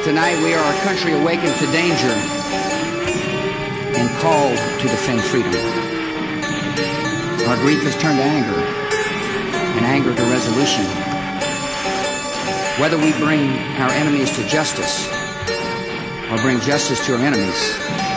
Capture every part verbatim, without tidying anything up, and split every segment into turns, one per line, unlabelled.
Tonight we are a country awakened to danger and called to defend freedom. Our grief has turned to anger, and anger to resolution. Whether we bring our enemies to justice or bring justice to our enemies,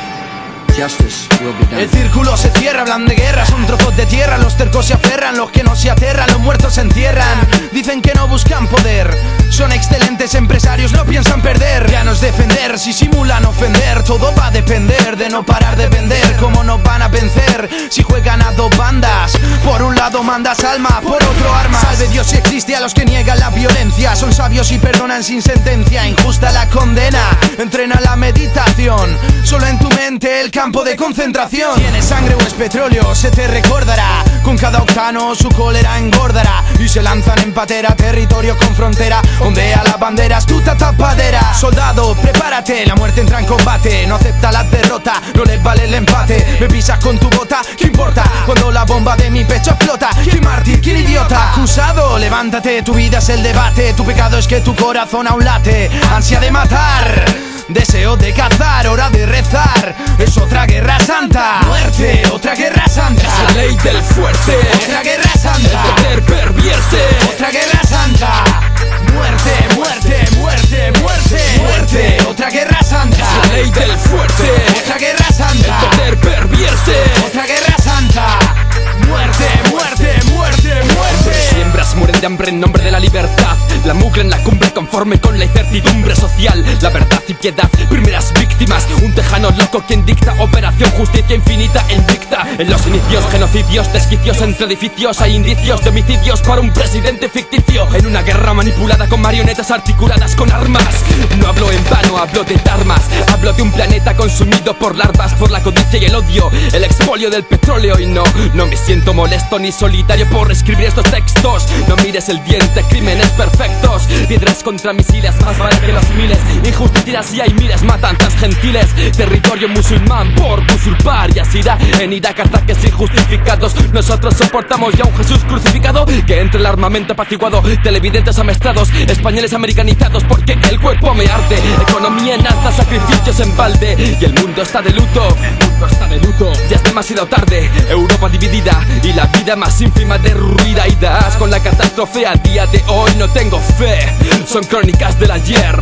justice will be done.
El círculo se cierra, hablan de guerra, son trozos de tierra. Los tercos se aferran, los que no se aterran, los muertos se entierran. Dicen que no buscan poder, son excelentes empresarios, no piensan perder. Ya no es defender, si simulan ofender. Todo va a depender de no parar de vender. ¿Cómo nos van a vencer si juegan a dos bandas? Por un lado mandas alma, por otro armas. Salve Dios si existe a los que niegan la violencia. Son sabios y perdonan sin sentencia. Injusta la condena, entrena la meditación. Solo en tu mente el campo de concentración. ¿Tienes sangre o es petróleo? Se te recordará. Con cada octano su cólera engordará. Y se lanzan en patera, territorio con frontera. Ondea las banderas, tu tapadera. Soldado, prepárate, la muerte entra en combate. No acepta la derrota, no les vale el empate. Me pisas con tu bota, ¿qué importa? Cuando la bomba de mi pecho explota. ¿Quién mártir, quién idiota? Acusado, levántate, tu vida es el debate. Tu pecado es que tu corazón aún late. Ansia de matar, deseo de cazar, hora de rezar. Es otra guerra santa. Muerte, otra guerra santa.
Es la ley del fuerte.
Otra guerra santa.
El poder pervierte.
Otra guerra santa. Muerte, muerte, muerte, muerte. Muerte, otra guerra santa.
Es la ley del fuerte.
Otra guerra santa.
El poder pervierte.
Otra guerra santa. Muerte, muerte, muerte, muerte.
Siembras mueren de hambre en nombre de la libertad. La mugre en la cumbre conforme con la incertidumbre social. La verdad y piedad, primeras víctimas. Un tejano loco quien dicta operación justicia infinita e invicta. En los inicios, genocidios, desquicios entre edificios. Hay indicios de homicidios para un presidente ficticio. En una guerra manipulada con marionetas articuladas con armas. No hablo en vano, hablo de armas. Hablo de un planeta consumido por larvas, por la codicia y el odio. El expolio del petróleo y no, no me siento molesto ni solitario por escribir estos textos. No mires el diente, crímenes perfectos. Piedras contra misiles, más vale que los miles. Injusticias y hay miles, matanzas gentiles. Territorio musulmán por usurpar. Y así irá en Irak, ataques injustificados. Nosotros soportamos ya un Jesús crucificado. Que entre el armamento apaciguado, televidentes amestrados, españoles americanizados porque el cuerpo me arde. Economía en alza, sacrificios en balde. Y el mundo está de luto. El mundo está de luto. Ya es demasiado tarde, Europa dividida y la vida más ínfima derruida. Y das con la catástrofe a día de hoy, no tengo fe. Son crónicas del ayer.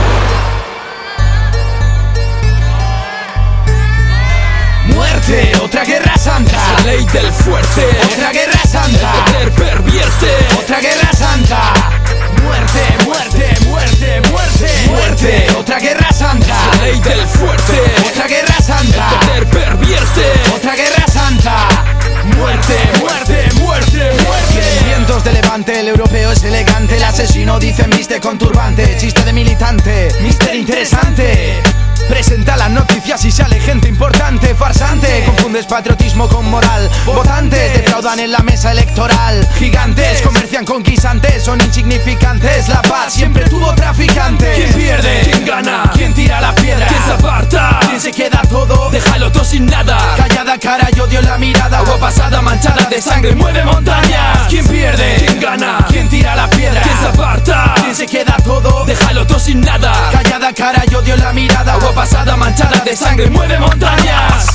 Muerte, otra guerra santa.
Es la ley del fuerte.
Otra guerra santa.
El poder pervierte.
Otra guerra santa. Muerte, muerte, muerte, muerte. Muerte, otra guerra santa.
Es la ley del fuerte.
Otra guerra santa.
El poder pervierte.
Otra guerra santa. Muerte, muerte, muerte, muerte. Vientos de levante, el europeo es elegante. El asesino dicen viste con turbante. Chiste de militante, mister interesante. Presenta las noticias y sale gente importante. Farsante, confundes patriotismo con moral. Votantes, defraudan en la mesa electoral. Gigantes, comercian con guisantes. Son insignificantes, la paz siempre tuvo traficantes.
¿Quién pierde? ¿Quién gana?
¿Quién tira la piedra?
¿Quién se aparta?
¿Quién se queda todo?
Déjalo todo sin nada.
Callada cara y odio en la mirada.
Agua pasada manchada de sangre mueve montañas.
¿Quién pierde?
¿Quién gana?
¿Quién tira la piedra?
¿Quién se aparta?
¿Quién se queda todo?
Déjalo todo sin nada.
Callada cara y odio en la mirada.
Agua pasada manchada de sangre mueve montañas.